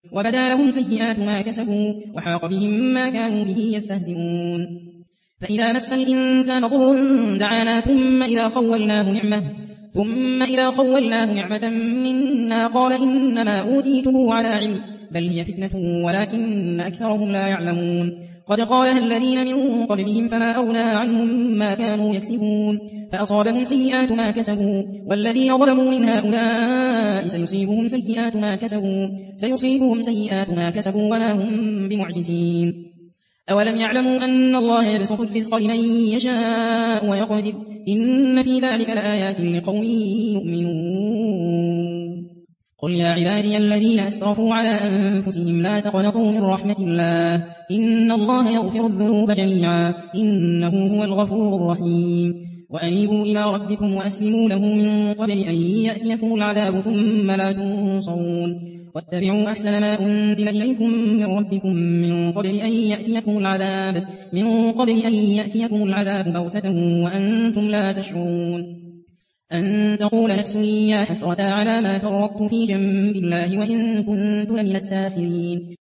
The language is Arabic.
وبدا لهم سيئات ما كسبوا وحاق بهم ما كانوا به يستهزئون فإذا مس الإنسان ضر دعانا ثم إذا خولناه نعمة منا قال إنما أوتيته على علم بل هي فتنة ولكن أكثرهم لا يعلمون قد قالها الذين من قبلهم فما أغنى عنهم ما كانوا يكسبون فأصابهم سيئات ما كسبوا والذين ظلموا من هؤلاء سيصيبهم سيئات ما كسبوا وما هم بمعجزين أولم يعلموا أن الله يبسط الرزق لمن يشاء ويقدر إن في ذلك لآيات لقوم يؤمنون قل يا عبادي الذين أسرفوا على أنفسهم لا تقنطوا من رحمة الله إن الله يغفر الذنوب جميعا إنه هو الغفور الرحيم وأنيبوا إلى ربكم وأسلموا له من قبل أن يأتيكم العذاب ثم لا تنصرون واتبعوا أحسن ما أنزل إليكم من ربكم من قبل أن يأتيكم العذاب بغتة وأنتم لا تشعرون أن تقول نفس يا حسرة على ما فرطت في جنب الله وإن كنت لمن الساخرين